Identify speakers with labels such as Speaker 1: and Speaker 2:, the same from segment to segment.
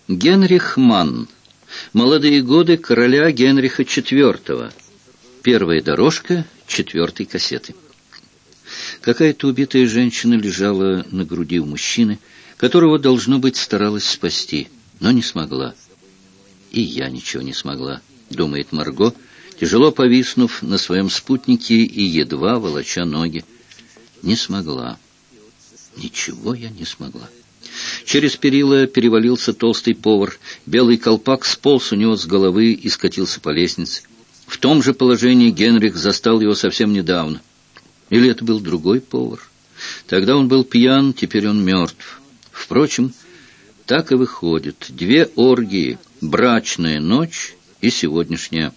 Speaker 1: Генрих Манн. Молодые годы короля Генриха IV. Первая дорожка 4-й кассеты. Какая-то убитая женщина лежала на груди у мужчины, которого, должно быть, старалась спасти, но не смогла. И я ничего не смогла, думает Марго, тяжело повиснув на своем спутнике и едва волоча ноги. Не смогла. Ничего я не смогла. Через перила перевалился толстый повар. Белый колпак сполз у него с головы и скатился по лестнице. В том же положении Генрих застал его совсем недавно. Или это был другой повар? Тогда он был пьян, теперь он мертв. Впрочем, так и выходит. 2 оргии, брачная ночь и сегодняшняя.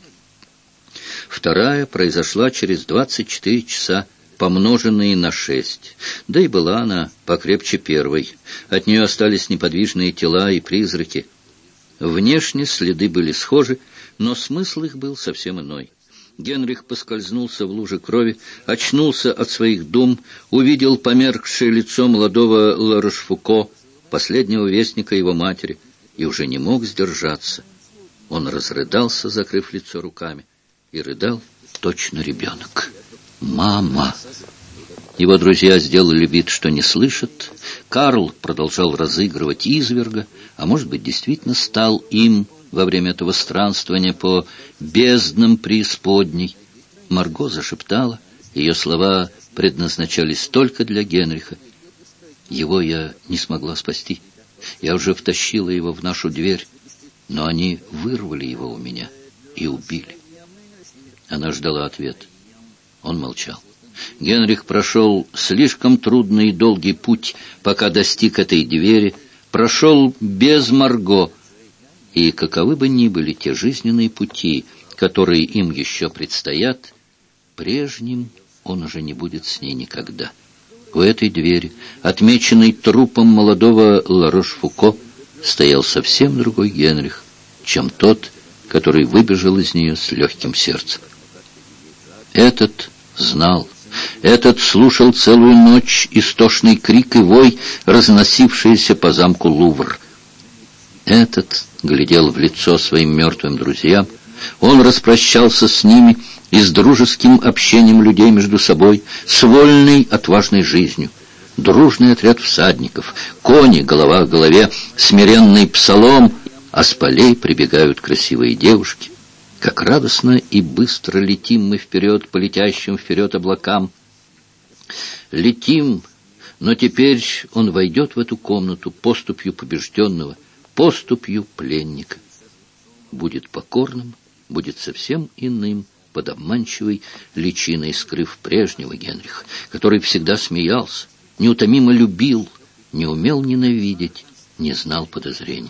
Speaker 1: Вторая произошла через 24 часа, помноженные на 6. Да и была она покрепче первой. От нее остались неподвижные тела и призраки. Внешне следы были схожи, но смысл их был совсем иной. Генрих поскользнулся в луже крови, очнулся от своих дум, увидел померкшее лицо молодого Ла-Рошфуко, последнего вестника его матери, и уже не мог сдержаться. Он разрыдался, закрыв лицо руками, и рыдал точно ребенок. «Мама!» Его друзья сделали вид, что не слышат. Карл продолжал разыгрывать изверга, а может быть, действительно стал им во время этого странствования по безднам преисподней. Марго зашептала, ее слова предназначались только для Генриха. Его я не смогла спасти. Я уже втащила его в нашу дверь, но они вырвали его у меня и убили. Она ждала ответа. Он молчал. Генрих прошел слишком трудный и долгий путь, пока достиг этой двери, прошел без Марго, и каковы бы ни были те жизненные пути, которые им еще предстоят, прежним он уже не будет с ней никогда. У этой двери, отмеченной трупом молодого Ла-Рошфуко, стоял совсем другой Генрих, чем тот, который выбежал из нее с легким сердцем. Этот знал. Этот слушал целую ночь истошный крик и вой, разносившийся по замку Лувр. Этот глядел в лицо своим мертвым друзьям. Он распрощался с ними и с дружеским общением людей между собой, с вольной, отважной жизнью. Дружный отряд всадников, кони, голова к голове, смиренный псалом, а с полей прибегают красивые девушки. Как радостно и быстро летим мы вперед по летящим вперед облакам. Летим, но теперь он войдет в эту комнату поступью побежденного, поступью пленника. Будет покорным, будет совсем иным, под обманчивой личиной скрыв прежнего Генриха, который всегда смеялся, неутомимо любил, не умел ненавидеть, не знал подозрений.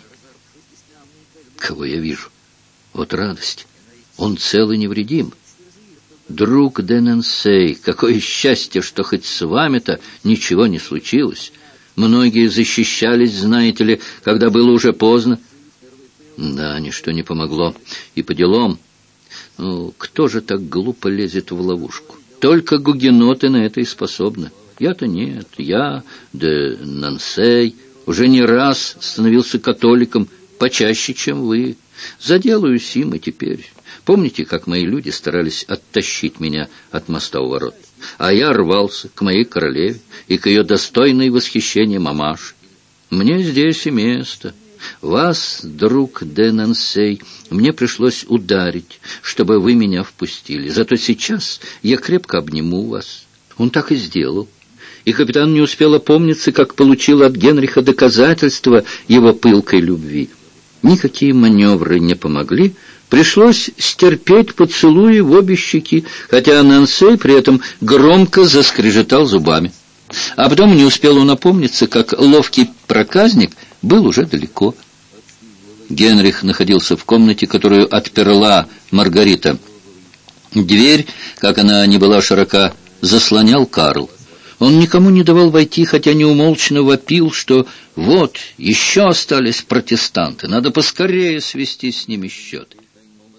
Speaker 1: Кого я вижу? Вот радость! Он цел и невредим. Друг де Нансей, какое счастье, что хоть с вами-то ничего не случилось. Многие защищались, знаете ли, когда было уже поздно. Да, ничто не помогло. И по делам. Ну, кто же так глупо лезет в ловушку? Только гугеноты на это и способны. Я-то нет. Я, де Нансей, уже не раз становился католиком, почаще, чем вы. Заделаюсь им и теперь. Помните, как мои люди старались оттащить меня от моста у ворот? А я рвался к моей королеве и к ее достойной восхищения мамаше. Мне здесь и место. Вас, друг де Нансей, мне пришлось ударить, чтобы вы меня впустили. Зато сейчас я крепко обниму вас. Он так и сделал. И капитан не успел опомниться, как получил от Генриха доказательства его пылкой любви. Никакие маневры не помогли. Пришлось стерпеть поцелуи в обе щеки, хотя Нансей при этом громко заскрежетал зубами. А потом не успел он опомниться, как ловкий проказник был уже далеко. Генрих находился в комнате, которую отперла Маргарита. Дверь, как она не была широка, заслонял Карл. Он никому не давал войти, хотя неумолчно вопил, что вот, еще остались протестанты, надо поскорее свести с ними счеты.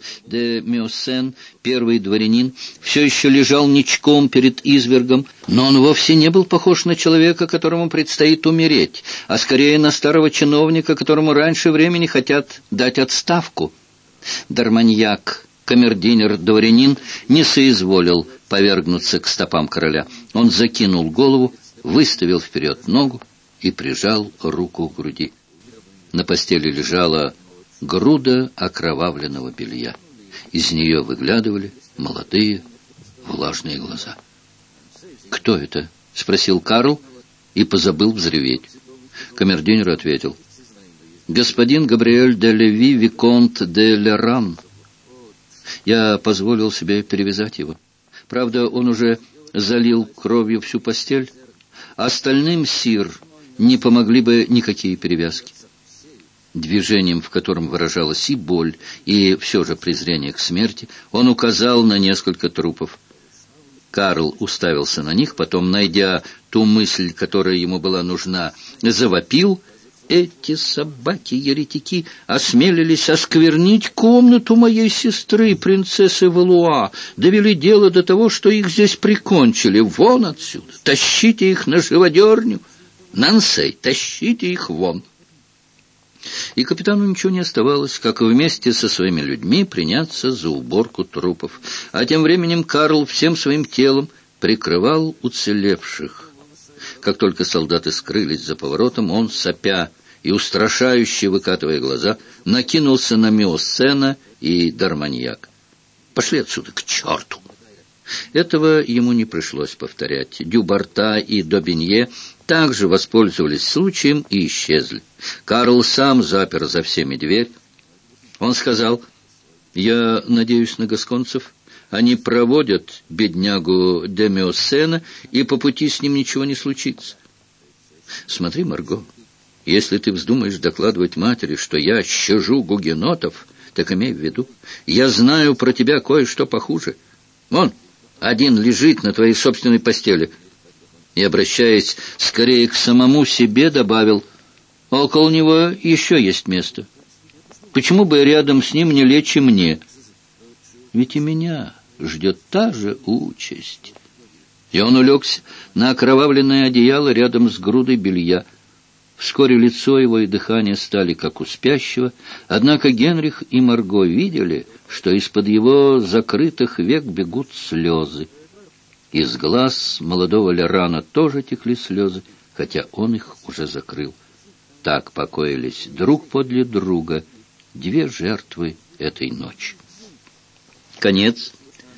Speaker 1: де Меоссен, первый дворянин, все еще лежал ничком перед извергом, но он вовсе не был похож на человека, которому предстоит умереть, а скорее на старого чиновника, которому раньше времени хотят дать отставку. Дарманьяк, камердинер-дворянин, не соизволил повергнуться к стопам короля. Он закинул голову, выставил вперед ногу и прижал руку к груди. На постели лежала груда окровавленного белья. Из нее выглядывали молодые влажные глаза. «Кто это?» — спросил Карл и позабыл взреветь. Камердинер ответил: «Господин Габриэль де Леви, виконт де Леран. Я позволил себе перевязать его. Правда, он уже залил кровью всю постель. Остальным, сир, не помогли бы никакие перевязки». Движением, в котором выражалась и боль, и все же презрение к смерти, он указал на несколько трупов. Карл уставился на них, потом, найдя ту мысль, которая ему была нужна, завопил: «Эти собаки-еретики осмелились осквернить комнату моей сестры, принцессы Валуа, довели дело до того, что их здесь прикончили. Вон отсюда! Тащите их на живодерню! Нансей, тащите их вон!» И капитану ничего не оставалось, как вместе со своими людьми приняться за уборку трупов. А тем временем Карл всем своим телом прикрывал уцелевших. Как только солдаты скрылись за поворотом, он, сопя и устрашающе выкатывая глаза, накинулся на Меоссена и Дарманьяк. «Пошли отсюда, к черту!» Этого ему не пришлось повторять. Дюбарта и Добинье также воспользовались случаем и исчезли. Карл сам запер за всеми дверь. Он сказал: «Я надеюсь на гасконцев. Они проводят беднягу де Меоссена, и по пути с ним ничего не случится. Смотри, Марго, если ты вздумаешь докладывать матери, что я щажу гугенотов, так имей в виду, я знаю про тебя кое-что похуже. Вон, один лежит на твоей собственной постели». И, обращаясь скорее к самому себе, добавил: «Около него еще есть место. Почему бы рядом с ним не лечь и мне? Ведь и меня ждет та же участь». И он улегся на окровавленное одеяло рядом с грудой белья. Вскоре лицо его и дыхание стали как у спящего, однако Генрих и Марго видели, что из-под его закрытых век бегут слезы. Из глаз молодого Лерана тоже текли слезы, хотя он их уже закрыл. Так покоились друг подле друга две жертвы этой ночи. Конец.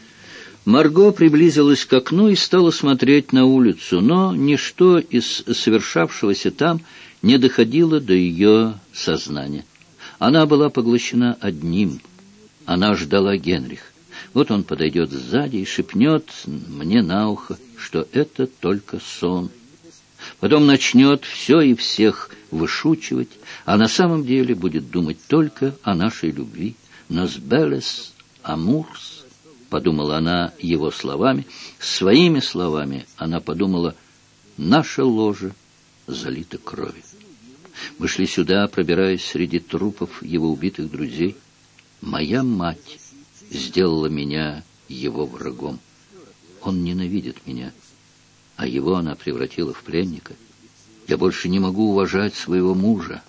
Speaker 1: Марго приблизилась к окну и стала смотреть на улицу, но ничто из совершавшегося там не доходило до ее сознания. Она была поглощена одним. Она ждала Генриха. Вот он подойдет сзади и шепнет мне на ухо, что это только сон. Потом начнет все и всех вышучивать, а на самом деле будет думать только о нашей любви. «Nos belles amours», — подумала она его словами. Своими словами она подумала: «Наше ложе залито кровью». Мы шли сюда, пробираясь среди трупов его убитых друзей. Моя мать сделала меня его врагом. Он ненавидит меня, а его она превратила в пленника. Я больше не могу уважать своего мужа.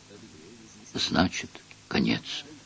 Speaker 1: Значит, конец.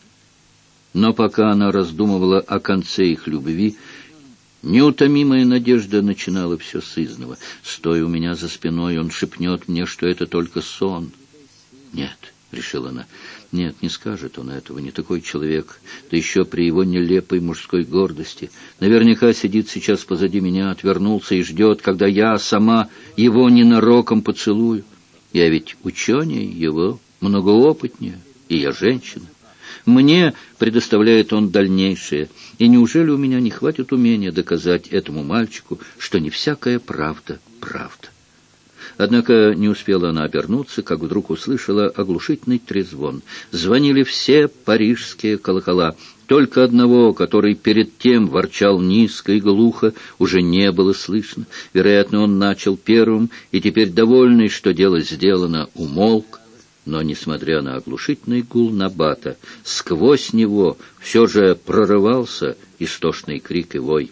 Speaker 1: Но пока она раздумывала о конце их любви, неутомимая надежда начинала все сызнова. Стоя у меня за спиной, он шепнет мне, что это только сон. Нет, — решила она, — нет, не скажет он этого, не такой человек, да еще при его нелепой мужской гордости. Наверняка сидит сейчас позади меня, отвернулся и ждет, когда я сама его ненароком поцелую. Я ведь ученее его, многоопытнее, и я женщина. Мне предоставляет он дальнейшее, и неужели у меня не хватит умения доказать этому мальчику, что не всякая правда — правда? Однако не успела она обернуться, как вдруг услышала оглушительный трезвон. Звонили все парижские колокола. Только одного, который перед тем ворчал низко и глухо, уже не было слышно. Вероятно, он начал первым, и теперь, довольный, что дело сделано, умолк. Но, несмотря на оглушительный гул набата, сквозь него все же прорывался истошный крик и вой.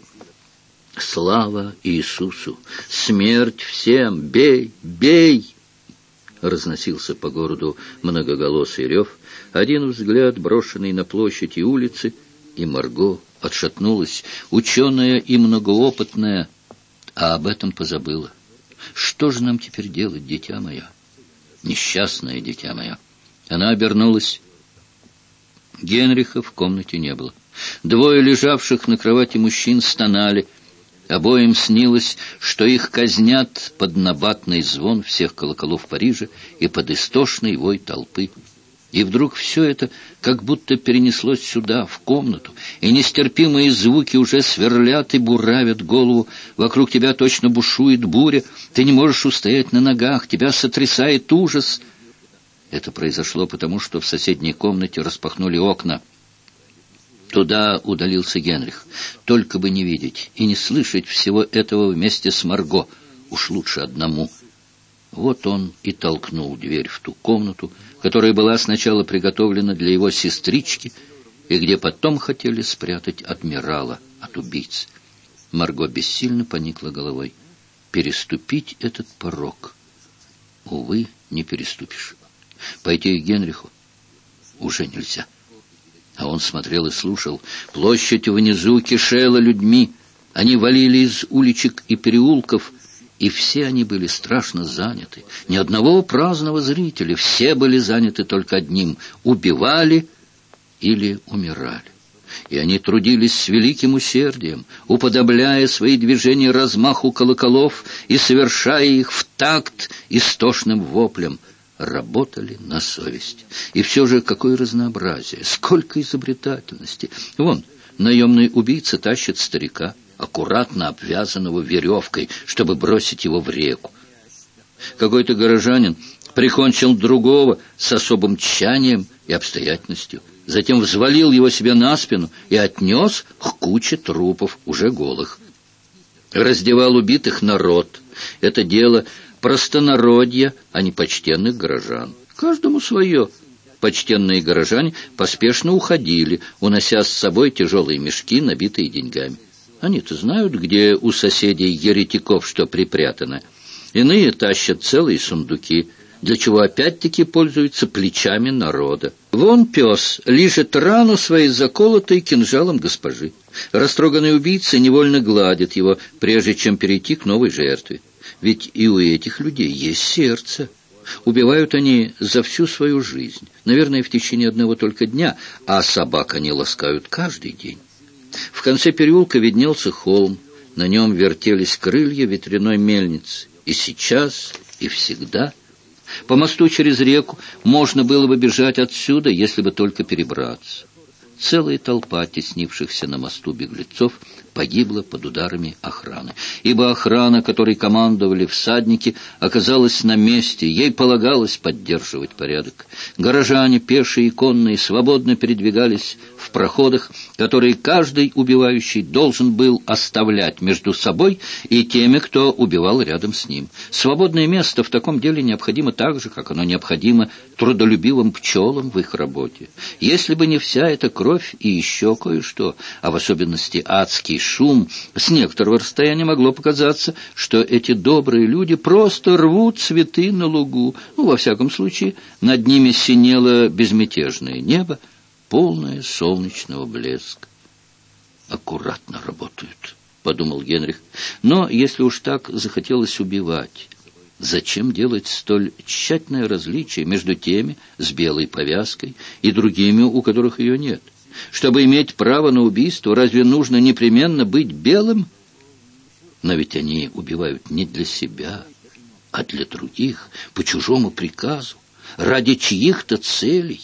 Speaker 1: «Слава Иисусу! Смерть всем! Бей! Бей!» Разносился по городу многоголосый рев. Один взгляд, брошенный на площадь и улицы, и Марго отшатнулась, ученая и многоопытная, а об этом позабыла. «Что же нам теперь делать, дитя мое? Несчастное дитя мое!» Она обернулась. Генриха в комнате не было. Двое лежавших на кровати мужчин стонали. Обоим снилось, что их казнят под набатный звон всех колоколов Парижа и под истошный вой толпы. И вдруг все это как будто перенеслось сюда, в комнату, и нестерпимые звуки уже сверлят и буравят голову. Вокруг тебя точно бушует буря, ты не можешь устоять на ногах, тебя сотрясает ужас. Это произошло потому, что в соседней комнате распахнули окна. Туда удалился Генрих. Только бы не видеть и не слышать всего этого вместе с Марго. Уж лучше одному. Вот он и толкнул дверь в ту комнату, которая была сначала приготовлена для его сестрички, и где потом хотели спрятать адмирала от убийц. Марго бессильно поникла головой. Переступить этот порог, увы, не переступишь. Пойти к Генриху уже нельзя. А он смотрел и слушал. Площадь внизу кишела людьми. Они валили из уличек и переулков, и все они были страшно заняты. Ни одного праздного зрителя. Все были заняты только одним — убивали или умирали. И они трудились с великим усердием, уподобляя свои движения размаху колоколов и совершая их в такт истошным воплем. Работали на совесть. И все же какое разнообразие, сколько изобретательности. Вон, наемный убийца тащит старика, аккуратно обвязанного веревкой, чтобы бросить его в реку. Какой-то горожанин прикончил другого с особым тщанием и обстоятельностью, затем взвалил его себе на спину и отнес к куче трупов, уже голых. Раздевал убитых народ. Это дело простонародья, а не почтенных горожан. Каждому свое. Почтенные горожане поспешно уходили, унося с собой тяжелые мешки, набитые деньгами. Они-то знают, где у соседей еретиков что припрятано. Иные тащат целые сундуки, для чего опять-таки пользуются плечами народа. Вон пес лижет рану своей заколотой кинжалом госпожи. Растроганный убийца невольно гладит его, прежде чем перейти к новой жертве. Ведь и у этих людей есть сердце. Убивают они за всю свою жизнь, наверное, в течение одного только дня, а собак они ласкают каждый день. В конце переулка виднелся холм, на нем вертелись крылья ветряной мельницы. И сейчас, и всегда. По мосту через реку можно было бы бежать отсюда, если бы только перебраться. Целая толпа теснившихся на мосту беглецов погибла под ударами охраны. Ибо охрана, которой командовали всадники, оказалась на месте, ей полагалось поддерживать порядок. Горожане, пешие и конные, свободно передвигались в проходах, которые каждый убивающий должен был оставлять между собой и теми, кто убивал рядом с ним. Свободное место в таком деле необходимо так же, как оно необходимо трудолюбивым пчелам в их работе. Если бы не вся эта кровь и еще кое-что, а в особенности адский шум, с некоторого расстояния могло показаться, что эти добрые люди просто рвут цветы на лугу. Во всяком случае, над ними синело безмятежное небо, полное солнечного блеска. «Аккуратно работают», — подумал Генрих. «Но если уж так захотелось убивать, зачем делать столь тщательное различие между теми с белой повязкой и другими, у которых ее нет? Чтобы иметь право на убийство, разве нужно непременно быть белым? Но ведь они убивают не для себя, а для других, по чужому приказу, ради чьих-то целей.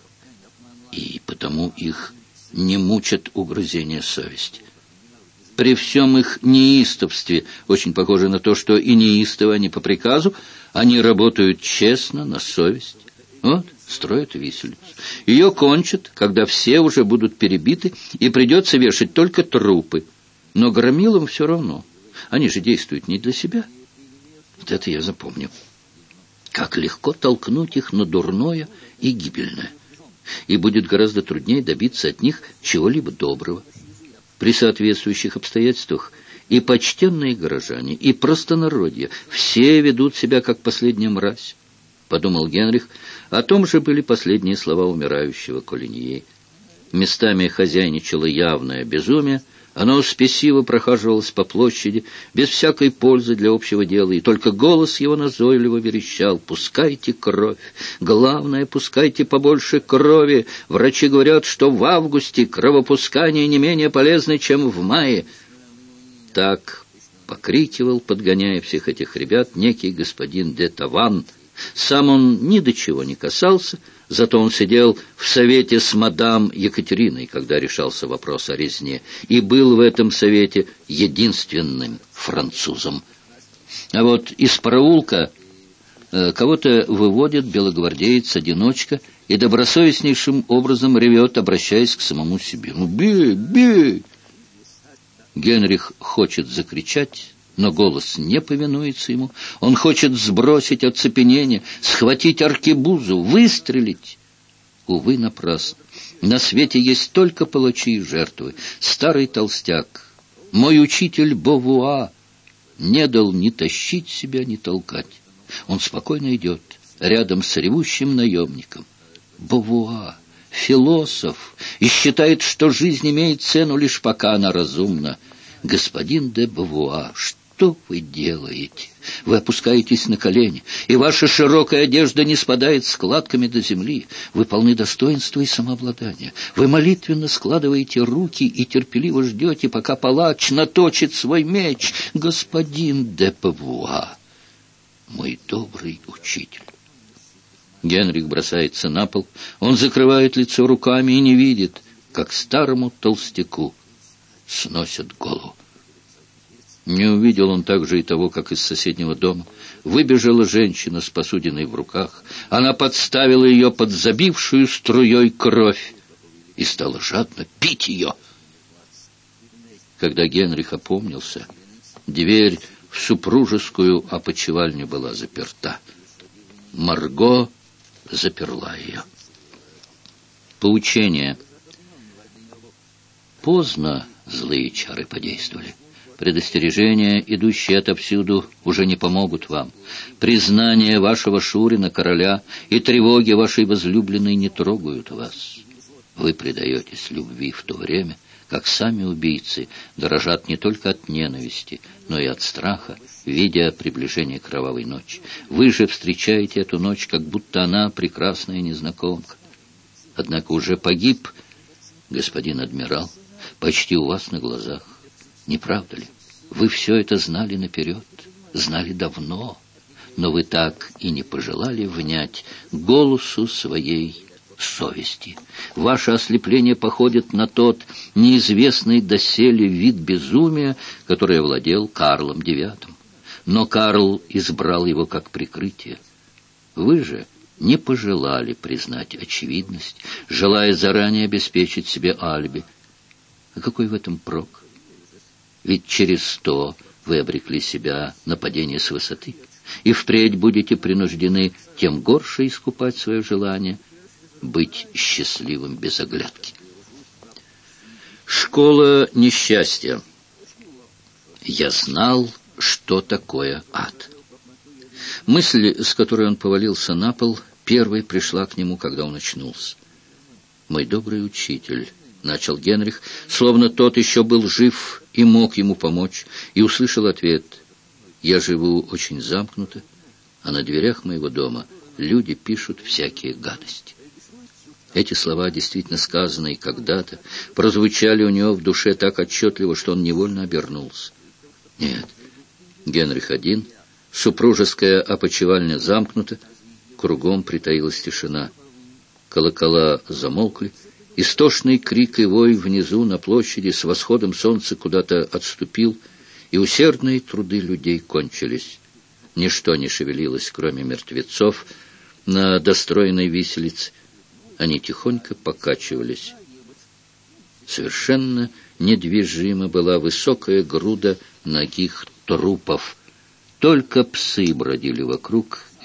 Speaker 1: И потому их не мучат угрызения совести. При всем их неистовстве, очень похоже на то, что и неистовы они по приказу, они работают честно, на совесть. Вот, строят виселицу. Ее кончат, когда все уже будут перебиты, и придется вешать только трупы. Но громилам все равно. Они же действуют не для себя. Вот это я запомню. как легко толкнуть их на дурное и гибельное. И будет гораздо труднее добиться от них чего-либо доброго. При соответствующих обстоятельствах и почтенные горожане, и простонародье все ведут себя как последняя мразь, подумал Генрих. О том же были последние слова умирающего Колиньи. Местами хозяйничало явное безумие. Оно спесиво прохаживалось по площади, без всякой пользы для общего дела, и только голос его назойливо верещал: «Пускайте кровь! Главное, пускайте побольше крови! Врачи говорят, что в августе кровопускание не менее полезно, чем в мае!» Так покрикивал, подгоняя всех этих ребят, некий господин де Таван. Сам он ни до чего не касался, зато он сидел в совете с мадам Екатериной, когда решался вопрос о резне, и был в этом совете единственным французом. А вот из проулка кого-то выводит белогвардеец-одиночка и добросовестнейшим образом ревет, обращаясь к самому себе: «Ну, бей, бей!» Генрих хочет закричать, но голос не повинуется ему. Он хочет сбросить оцепенение, схватить аркебузу, выстрелить. Увы, напрасно. На свете есть только палачи и жертвы. Старый толстяк, мой учитель Бовуа, не дал ни тащить себя, ни толкать. Он спокойно идет рядом с ревущим наемником. Бовуа, философ, и считает, что жизнь имеет цену лишь пока она разумна. Господин де Бовуа, что вы делаете? Вы опускаетесь на колени, и ваша широкая одежда не спадает складками до земли. Вы полны достоинства и самообладания. Вы молитвенно складываете руки и терпеливо ждете, пока палач наточит свой меч. Господин де Бовуа, мой добрый учитель. Генрих бросается на пол. Он закрывает лицо руками и не видит, как старому толстяку сносят голову. Не увидел он также и того, как из соседнего дома выбежала женщина с посудиной в руках. Она подставила ее под забившую струей кровь и стала жадно пить ее. Когда Генрих опомнился, дверь в супружескую опочивальню была заперта. Марго заперла ее. Поучение. Поздно злые чары подействовали. Предостережения, идущие отовсюду, уже не помогут вам. Признание вашего Шурина, короля, и тревоги вашей возлюбленной не трогают вас. Вы предаетесь любви в то время, как сами убийцы дрожат не только от ненависти, но и от страха, видя приближение кровавой ночи. Вы же встречаете эту ночь, как будто она прекрасная незнакомка. Однако уже погиб господин адмирал, почти у вас на глазах. Не правда ли? Вы все это знали наперед, знали давно, но вы так и не пожелали внять голосу своей совести. Ваше ослепление походит на тот неизвестный доселе вид безумия, который овладел Карлом IX. Но Карл избрал его как прикрытие. Вы же не пожелали признать очевидность, желая заранее обеспечить себе алиби. А какой в этом прок? Ведь через 100 вы обрекли себя на падение с высоты, и впредь будете принуждены тем горше искупать свое желание быть счастливым без оглядки. Школа несчастья. Я знал, что такое ад. Мысль, с которой он повалился на пол, первой пришла к нему, когда он очнулся. «Мой добрый учитель», — начал Генрих, словно тот еще был жив и мог ему помочь, и услышал ответ: «Я живу очень замкнуто, а на дверях моего дома люди пишут всякие гадости». Эти слова, действительно сказанные когда-то, прозвучали у него в душе так отчетливо, что он невольно обернулся. Нет, Генрих один, супружеская опочивальня замкнута, кругом притаилась тишина. Колокола замолкли, истошный крик и вой внизу на площади с восходом солнца куда-то отступил, и усердные труды людей кончились. Ничто не шевелилось, кроме мертвецов на достроенной виселице. Они тихонько покачивались. Совершенно недвижима была высокая груда нагих трупов. Только псы бродили вокруг,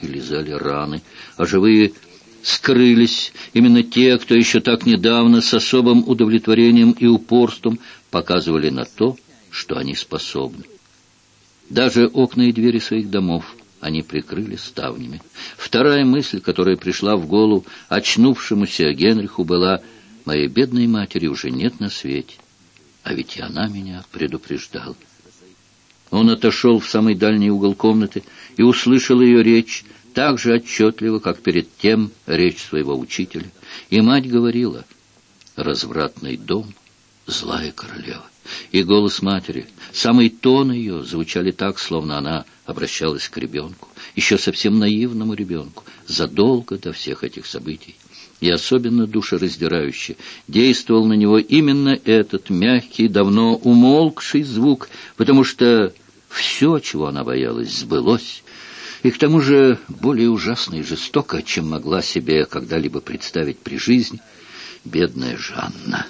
Speaker 1: и лизали раны, а живые скрылись, именно те, кто еще так недавно с особым удовлетворением и упорством показывали на то, что они способны. Даже окна и двери своих домов они прикрыли ставнями. Вторая мысль, которая пришла в голову очнувшемуся Генриху, была: «Моей бедной матери уже нет на свете, а ведь и она меня предупреждала». Он отошел в самый дальний угол комнаты и услышал ее речь, так же отчетливо, как перед тем речь своего учителя. И мать говорила: «Развратный дом, злая королева». И голос матери, самый тон ее звучали так, словно она обращалась к ребенку, еще совсем наивному ребенку, задолго до всех этих событий. И особенно душераздирающе действовал на него именно этот мягкий, давно умолкший звук, потому что все, чего она боялась, сбылось, и к тому же более ужасно и жестоко, чем могла себе когда-либо представить при жизни бедная Жанна.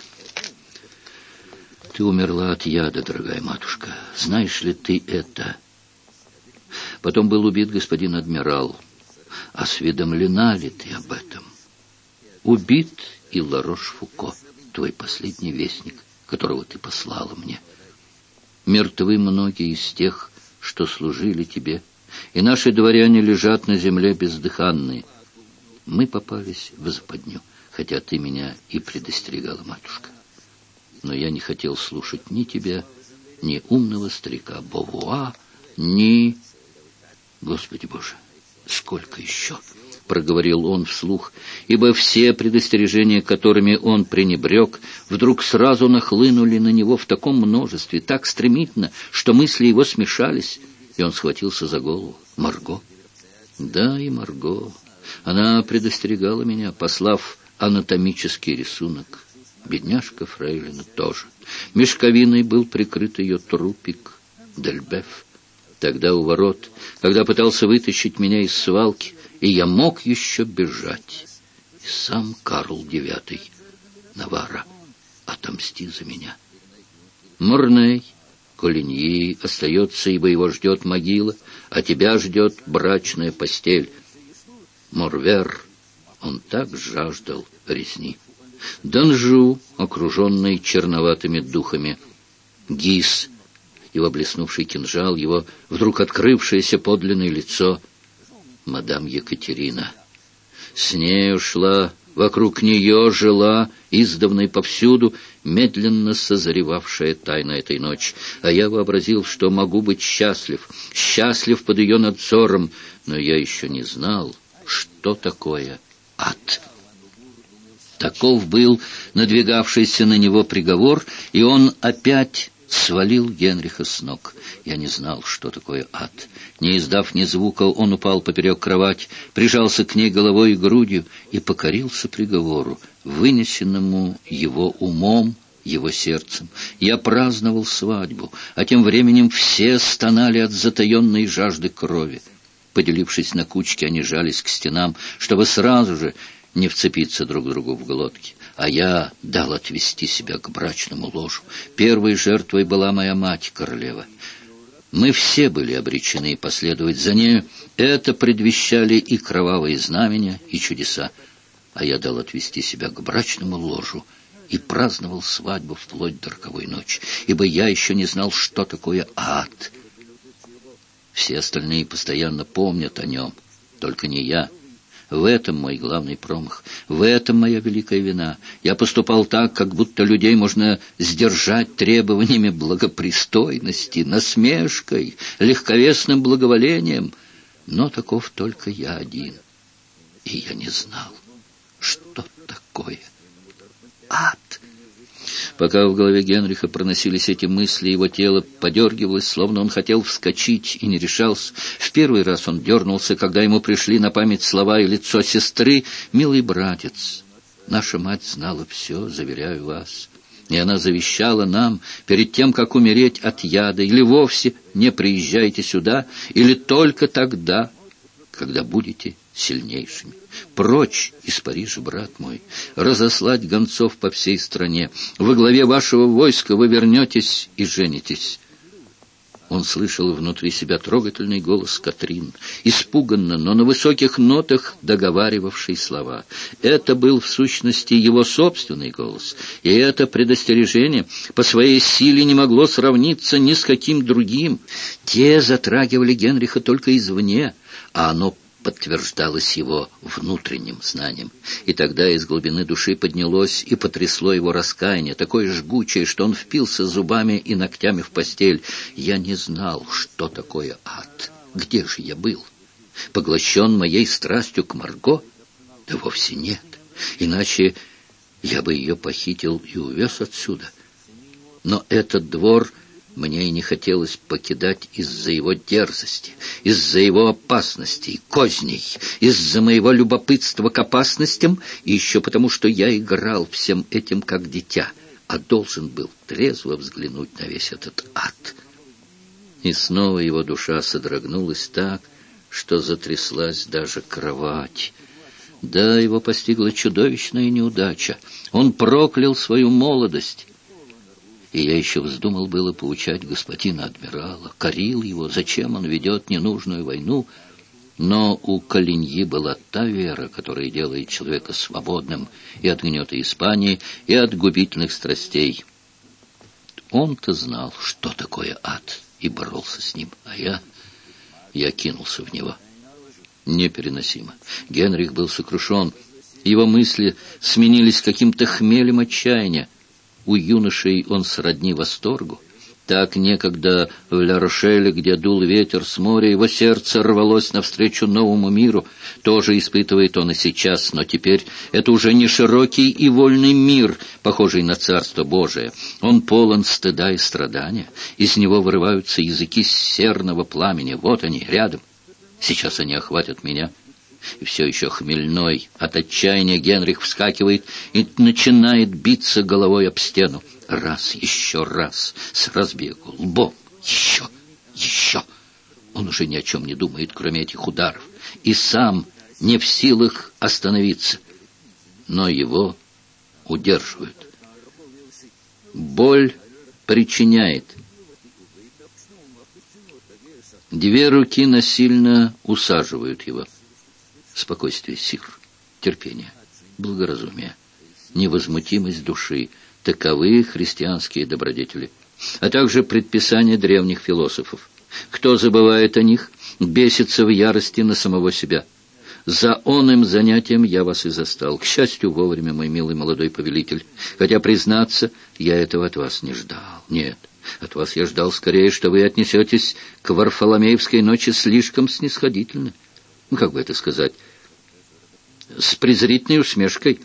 Speaker 1: «Ты умерла от яда, дорогая матушка. Знаешь ли ты это? Потом был убит господин адмирал. Осведомлена ли ты об этом? Убит и Ларош-Фуко, твой последний вестник, которого ты послала мне. Мертвы многие из тех, что служили тебе, и наши дворяне лежат на земле бездыханные. Мы попались в западню, хотя ты меня и предостерегала, матушка. Но я не хотел слушать ни тебя, ни умного старика Бовуа, ни... Господи Боже, сколько еще?» — проговорил он вслух, ибо все предостережения, которыми он пренебрег, вдруг сразу нахлынули на него в таком множестве, так стремительно, что мысли его смешались, и он схватился за голову. Марго? Да, и Марго. Она предостерегала меня, послав анатомический рисунок. Бедняжка фрейлина тоже. Мешковиной был прикрыт ее трупик Дельбеф. Тогда у ворот, когда пытался вытащить меня из свалки, и я мог еще бежать. И сам Карл IX, Наварра, отомсти за меня. Морней, Колиньи остается, ибо его ждет могила, а тебя ждет брачная постель. Морвер, он так жаждал резни. Данжу, окруженный черноватыми духами. Гис, его блеснувший кинжал, его вдруг открывшееся подлинное лицо. Мадам Екатерина. С нею шла, вокруг нее жила, издавна и повсюду, медленно созревавшая тайна этой ночи. А я вообразил, что могу быть счастлив под ее надзором, но я еще не знал, что такое ад. Таков был надвигавшийся на него приговор, и он опять свалил Генриха с ног. Я не знал, что такое ад. Не издав ни звука, он упал поперек кровати, прижался к ней головой и грудью и покорился приговору, вынесенному его умом, его сердцем. Я праздновал свадьбу, а тем временем все стонали от затаенной жажды крови. Поделившись на кучки, они жались к стенам, чтобы сразу же не вцепиться друг другу в глотки. А я дал отвести себя к брачному ложу. Первой жертвой была моя мать, королева. Мы все были обречены последовать за нею. Это предвещали и кровавые знамения, и чудеса. А я дал отвести себя к брачному ложу и праздновал свадьбу вплоть до роковой ночи, ибо я еще не знал, что такое ад. Все остальные постоянно помнят о нем, только не я. В этом мой главный промах, в этом моя великая вина. Я поступал так, как будто людей можно сдержать требованиями благопристойности, насмешкой, легковесным благоволением. Но таков только я один. И я не знал, что такое ад. Пока в голове Генриха проносились эти мысли, его тело подергивалось, словно он хотел вскочить и не решался. В первый раз он дернулся, когда ему пришли на память слова и лицо сестры. «Милый братец, наша мать знала все, заверяю вас, и она завещала нам, перед тем, как умереть от яда, или вовсе не приезжайте сюда, или только тогда, когда будете сильнейшими. Прочь из Парижа, брат мой, разослать гонцов по всей стране. Во главе вашего войска вы вернетесь и женитесь». Он слышал внутри себя трогательный голос Катрин, испуганно, но на высоких нотах договаривавший слова. Это был, в сущности, его собственный голос, и это предостережение по своей силе не могло сравниться ни с каким другим. Те затрагивали Генриха только извне, а оно подтверждалось его внутренним знанием. И тогда из глубины души поднялось и потрясло его раскаяние, такое жгучее, что он впился зубами и ногтями в постель. «Я не знал, что такое ад. Где же я был? Поглощен моей страстью к Марго? Да вовсе нет. Иначе я бы ее похитил и увез отсюда. Но этот двор мне и не хотелось покидать из-за его дерзости, из-за его опасностей, козней, из-за моего любопытства к опасностям, и еще потому, что я играл всем этим как дитя, а должен был трезво взглянуть на весь этот ад». И снова его душа содрогнулась так, что затряслась даже кровать. Да, его постигла чудовищная неудача. Он проклял свою молодость. И я еще вздумал было поучать господина адмирала, корил его, зачем он ведет ненужную войну. Но у Калиньи была та вера, которая делает человека свободным и от гнета Испании, и от губительных страстей. Он-то знал, что такое ад, и боролся с ним, а я кинулся в него. Непереносимо. Генрих был сокрушен. Его мысли сменились каким-то хмелем отчаяния. У юношей он сродни восторгу. Так некогда в Ля-Рошеле, где дул ветер с моря, его сердце рвалось навстречу новому миру. Тоже испытывает он и сейчас, но теперь это уже не широкий и вольный мир, похожий на Царство Божие. Он полон стыда и страдания. Из него вырываются языки серного пламени. Вот они, рядом. Сейчас они охватят меня. И все еще хмельной от отчаяния Генрих вскакивает и начинает биться головой об стену. Раз, еще раз, с разбегу, лбом, еще. Он уже ни о чем не думает, кроме этих ударов, и сам не в силах остановиться. Но его удерживают. Боль причиняет. Две руки насильно усаживают его. Спокойствие сил, терпение, благоразумие, невозмутимость души — таковы христианские добродетели, а также предписания древних философов. Кто забывает о них, бесится в ярости на самого себя. За оным занятием я вас и застал. К счастью, вовремя, мой милый молодой повелитель, хотя, признаться, я этого от вас не ждал. Нет, от вас я ждал скорее, что вы отнесетесь к Варфоломеевской ночи слишком снисходительно. Как бы это сказать, с презрительной усмешкой.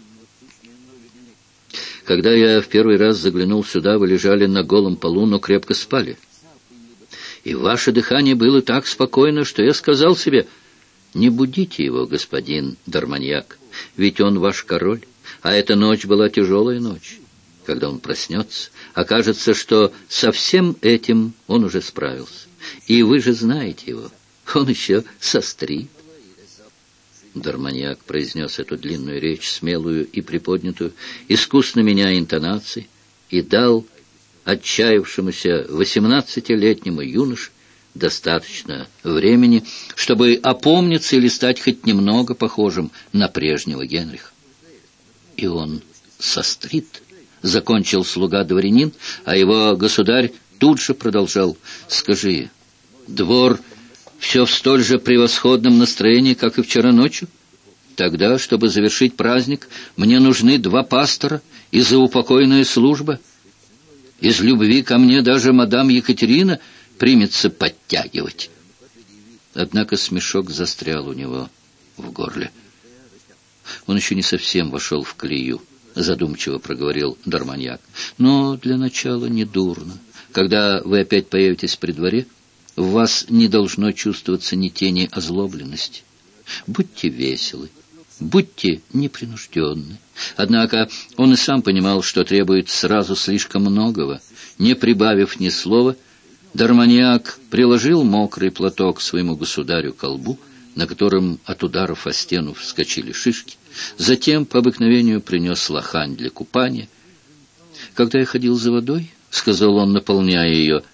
Speaker 1: Когда я в первый раз заглянул сюда, вы лежали на голом полу, но крепко спали. И ваше дыхание было так спокойно, что я сказал себе: не будите его, господин Дарманьяк, ведь он ваш король, а эта ночь была тяжелая ночь. Когда он проснется, окажется, что со всем этим он уже справился. И вы же знаете его, он еще сострит. Дарманьяк произнес эту длинную речь, смелую и приподнятую, искусно меняя интонации, и дал отчаявшемуся 18-летнему юноше достаточно времени, чтобы опомниться или стать хоть немного похожим на прежнего Генриха. И он сострит, закончил слуга-дворянин, а его государь тут же продолжал: скажи, двор все в столь же превосходном настроении, как и вчера ночью? Тогда, чтобы завершить праздник, мне нужны 2 пастора и заупокойная служба. Из любви ко мне даже мадам Екатерина примется подтягивать. Однако смешок застрял у него в горле. Он еще не совсем вошел в колею, задумчиво проговорил Дарманьяк. Но для начала недурно. Когда вы опять появитесь при дворе, в вас не должно чувствоваться ни тени озлобленности. Будьте веселы, будьте непринужденны. Однако он и сам понимал, что требует сразу слишком многого. Не прибавив ни слова, Дарманьяк приложил мокрый платок к своему государю ко лбу, на котором от ударов о стену вскочили шишки. Затем по обыкновению принес лохань для купания. «Когда я ходил за водой, — сказал он, наполняя ее, —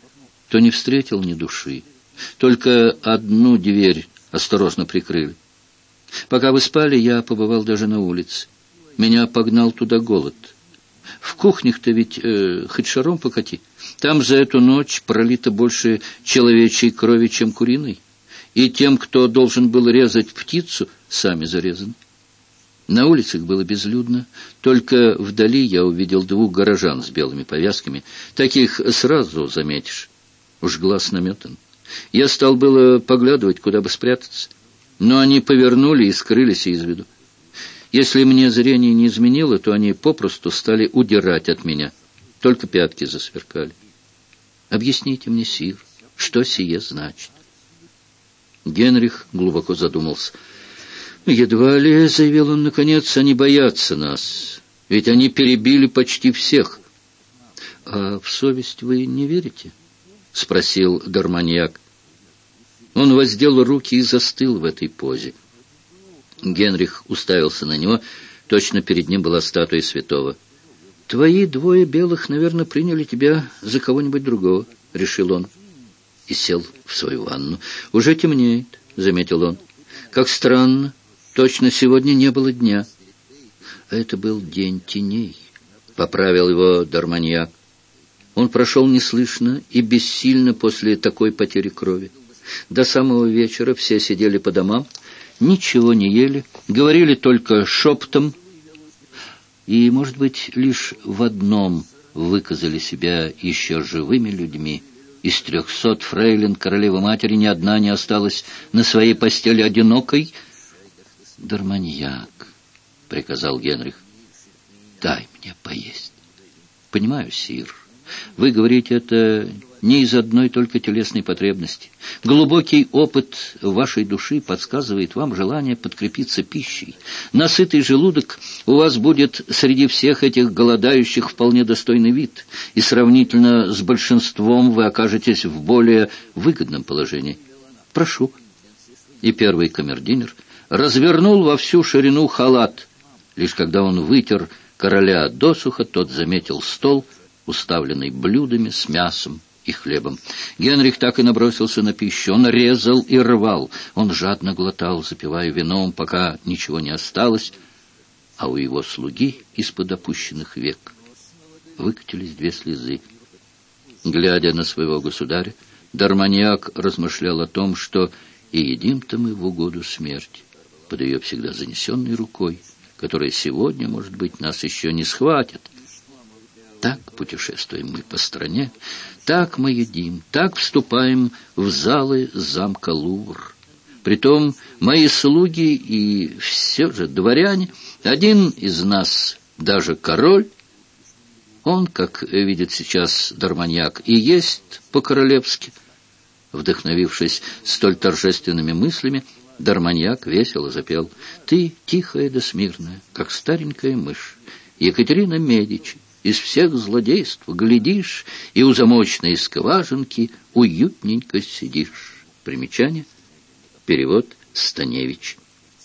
Speaker 1: то не встретил ни души. Только одну дверь осторожно прикрыли. Пока вы спали, я побывал даже на улице. Меня погнал туда голод. В кухнях-то ведь хоть шаром покати. Там за эту ночь пролито больше человечьей крови, чем куриной. И тем, кто должен был резать птицу, сами зарезаны. На улицах было безлюдно. Только вдали я увидел 2 горожан с белыми повязками. Таких сразу заметишь. Уж глаз наметан. Я стал было поглядывать, куда бы спрятаться. Но они повернули и скрылись из виду. Если мне зрение не изменило, то они попросту стали удирать от меня. Только пятки засверкали. Объясните мне, сир, что сие значит? Генрих глубоко задумался. «Едва ли, — заявил он наконец, — они боятся нас, ведь они перебили почти всех». «А в совесть вы не верите?» — спросил Дарманьяк. Он воздел руки и застыл в этой позе. Генрих уставился на него, точно перед ним была статуя святого. «Твои 2 белых, наверное, приняли тебя за кого-нибудь другого», — решил он. И сел в свою ванну. «Уже темнеет», — заметил он. «Как странно. Точно сегодня не было дня». «Это был день теней», — поправил его Дарманьяк. Он прошел неслышно и бессильно после такой потери крови. До самого вечера все сидели по домам, ничего не ели, говорили только шепотом, и, может быть, лишь в одном выказали себя еще живыми людьми. Из 300 фрейлин королевы-матери ни одна не осталась на своей постели одинокой. «Дарманьяк», — приказал Генрих, — «дай мне поесть». «Понимаю, сир, вы говорите это не из одной только телесной потребности. Глубокий опыт вашей души подсказывает вам желание подкрепиться пищей. Насытый желудок у вас будет среди всех этих голодающих вполне достойный вид, и сравнительно с большинством вы окажетесь в более выгодном положении. Прошу». И первый камердинер развернул во всю ширину халат. Лишь когда он вытер короля досуха, тот заметил стол, уставленный блюдами с мясом и хлебом. Генрих так и набросился на пищу. Он резал и рвал. Он жадно глотал, запивая вином, пока ничего не осталось. А у его слуги из-под опущенных век выкатились 2 слезы. Глядя на своего государя, Дарманьяк размышлял о том, что и едим-то мы в угоду смерти, под ее всегда занесенной рукой, которая сегодня, может быть, нас еще не схватит. Так путешествуем мы по стране, так мы едим, так вступаем в залы замка Лувр. Притом мои слуги и все же дворяне, один из нас даже король, он, как видит сейчас Дарманьяк, и есть по-королевски. Вдохновившись столь торжественными мыслями, Дарманьяк весело запел: «Ты тихая да смирная, как старенькая мышь, Екатерина Медичи, из всех злодейств глядишь, и у замочной скважинки уютненько сидишь». Примечание. Перевод Станевич.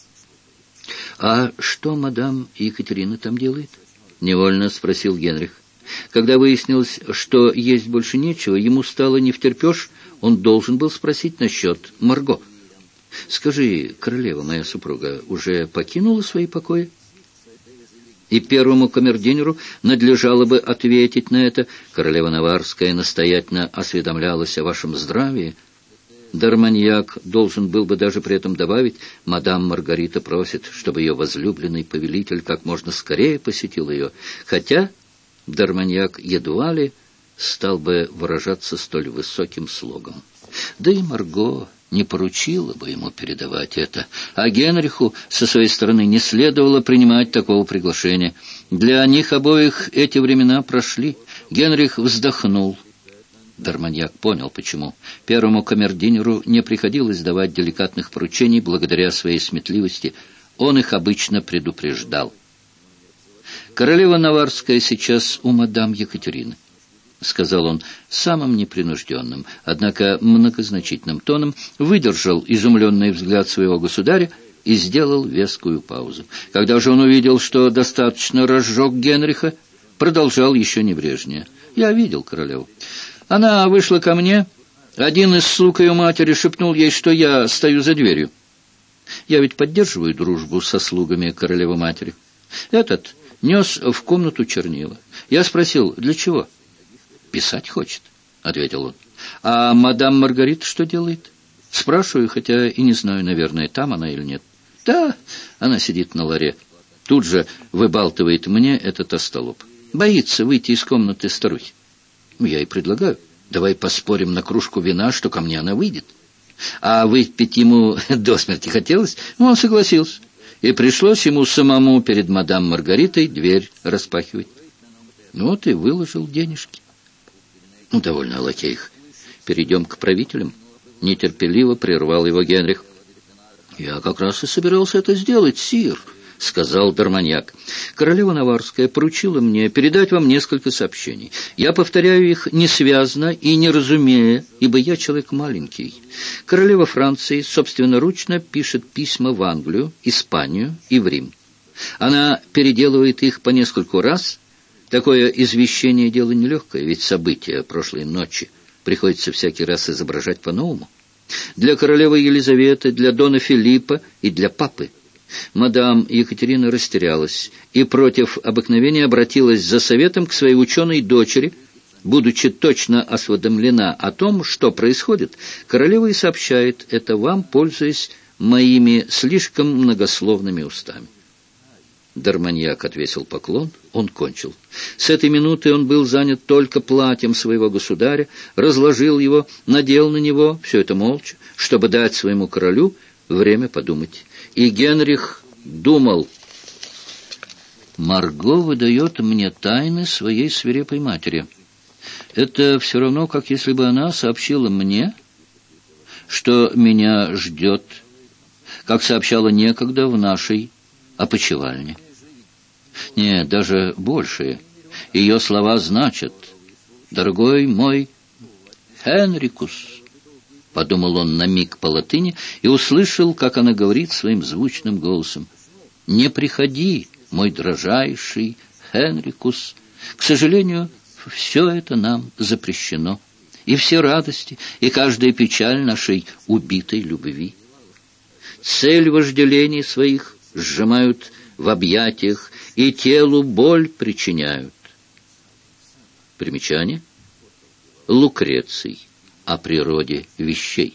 Speaker 1: «А что мадам Екатерина там делает?» — невольно спросил Генрих. Когда выяснилось, что есть больше нечего, ему стало невтерпеж, он должен был спросить насчет Марго. «Скажи, королева моя супруга уже покинула свои покои?» И первому камердинеру надлежало бы ответить на это: «Королева Наварская настоятельно осведомлялась о вашем здравии». Дарманьяк должен был бы даже при этом добавить: «Мадам Маргарита просит, чтобы ее возлюбленный повелитель как можно скорее посетил ее», хотя Дарманьяк едва ли стал бы выражаться столь высоким слогом. Да и Марго не поручила бы ему передавать это, а Генриху со своей стороны не следовало принимать такого приглашения. Для них обоих эти времена прошли. Генрих вздохнул. Дарманьяк понял, почему. Первому камердинеру не приходилось давать деликатных поручений благодаря своей сметливости. Он их обычно предупреждал. «Королева Наварская сейчас у мадам Екатерины», — сказал он самым непринужденным, однако многозначительным тоном, выдержал изумленный взгляд своего государя и сделал вескую паузу. Когда же он увидел, что достаточно разжег Генриха, продолжал еще небрежнее: «Я видел королеву. Она вышла ко мне Один из слуг ее матери шепнул ей, что я стою за дверью. Я ведь поддерживаю дружбу со слугами королевы матери. Этот нес в комнату чернила. Я спросил, для чего? «Писать хочет», — ответил он. «А мадам Маргарита что делает?» Спрашиваю, хотя и не знаю, наверное, там она или нет. «Да, она сидит на ларе». Тут же выбалтывает мне этот остолоп. Боится выйти из комнаты старухи. Я ей предлагаю, давай поспорим на кружку вина, что ко мне она выйдет. А выпить ему до смерти хотелось, он согласился. И пришлось ему самому перед мадам Маргаритой дверь распахивать. Вот и выложил денежки. Довольно о лакеях. Перейдем к правителям. Нетерпеливо прервал его Генрих. «Я как раз и собирался это сделать, сир», — сказал Дарманьяк. «Королева Наварская поручила мне передать вам несколько сообщений. Я повторяю их несвязно и не разумея, ибо я человек маленький. Королева Франции собственноручно пишет письма в Англию, Испанию и в Рим. Она переделывает их по нескольку раз. Такое извещение — дело нелегкое, ведь события прошлой ночи приходится всякий раз изображать по-новому. Для королевы Елизаветы, для дона Филиппа и для папы. Мадам Екатерина растерялась и против обыкновения обратилась за советом к своей ученой дочери. Будучи точно осведомлена о том, что происходит, королева и сообщает это вам, пользуясь моими слишком многословными устами». Дарманьяк отвесил поклон, он кончил. С этой минуты он был занят только платьем своего государя, разложил его, надел на него, все это молча, чтобы дать своему королю время подумать. И Генрих думал: «Марго выдает мне тайны своей свирепой матери. Это все равно, как если бы она сообщила мне, что меня ждет, как сообщала некогда в нашей опочивальне. Нет, даже больше. Ее слова значат: «Дорогой мой Хенрикус», — подумал он на миг по латыни и услышал, как она говорит своим звучным голосом: «Не приходи, мой дрожайший Хенрикус. К сожалению, все это нам запрещено, и все радости, и каждая печаль нашей убитой любви. Цель вожделений своих сжимают в объятиях и телу боль причиняют». Примечание. Лукреций. О природе вещей.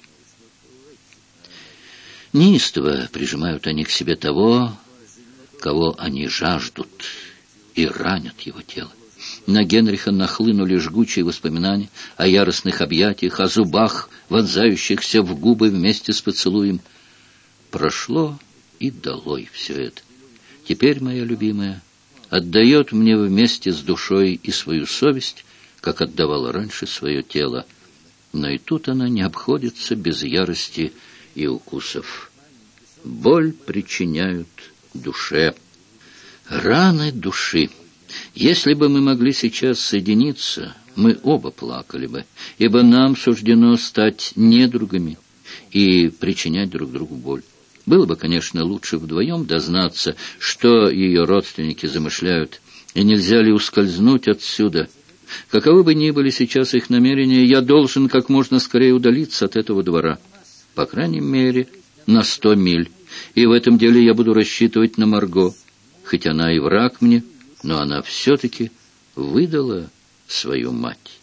Speaker 1: Неистово прижимают они к себе того, кого они жаждут, и ранят его тело. На Генриха нахлынули жгучие воспоминания о яростных объятиях, о зубах, вонзающихся в губы вместе с поцелуем. Прошло и долой все это. Теперь моя любимая отдает мне вместе с душой и свою совесть, как отдавала раньше свое тело. Но и тут она не обходится без ярости и укусов. Боль причиняют душе. Раны души. Если бы мы могли сейчас соединиться, мы оба плакали бы, ибо нам суждено стать недругами и причинять друг другу боль. Было бы, конечно, лучше вдвоем дознаться, что ее родственники замышляют, и нельзя ли ускользнуть отсюда. Каковы бы ни были сейчас их намерения, я должен как можно скорее удалиться от этого двора. По крайней мере, на 100 миль. И в этом деле я буду рассчитывать на Марго. Хоть она и враг мне, но она все-таки выдала свою мать.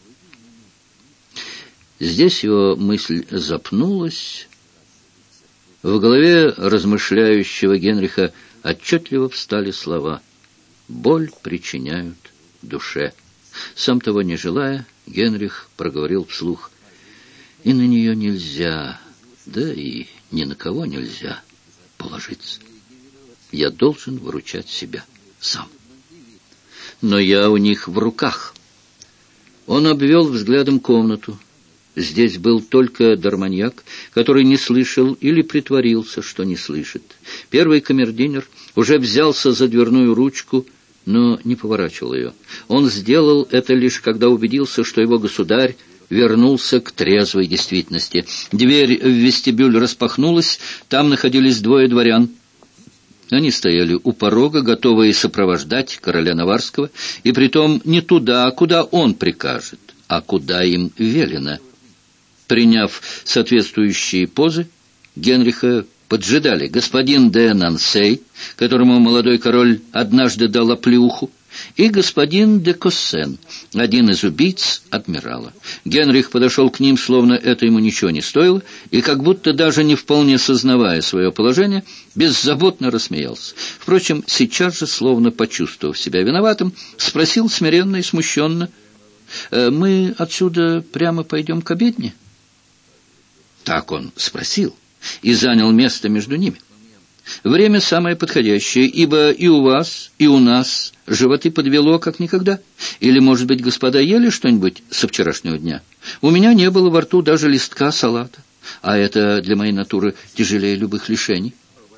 Speaker 1: Здесь его мысль запнулась. В голове размышляющего Генриха отчетливо встали слова: «Боль причиняют душе». Сам того не желая, Генрих проговорил вслух: «И на нее нельзя, да и ни на кого нельзя положиться. Я должен выручать себя сам. Но я у них в руках». Он обвел взглядом комнату. Здесь был только Дарманьяк, который не слышал или притворился, что не слышит. Первый камердинер уже взялся за дверную ручку, но не поворачивал ее. Он сделал это лишь когда убедился, что его государь вернулся к трезвой действительности. Дверь в вестибюль распахнулась, там находились 2 дворян. Они стояли у порога, готовые сопровождать короля Наварского, и притом не туда, куда он прикажет, а куда им велено. Приняв соответствующие позы, Генриха поджидали господин де Нансей, которому молодой король однажды дал оплеуху, и господин де Коссен, один из убийц адмирала. Генрих подошел к ним, словно это ему ничего не стоило, и как будто даже не вполне сознавая свое положение, беззаботно рассмеялся. Впрочем, сейчас же, словно почувствовав себя виноватым, спросил смиренно и смущенно: «Мы отсюда прямо пойдем к обедне?» Так он спросил и занял место между ними. Время самое подходящее, ибо и у вас, и у нас животы подвело как никогда. Или, может быть, господа ели что-нибудь со вчерашнего дня? У меня не было во рту даже листка салата, а это для моей натуры тяжелее любых лишений.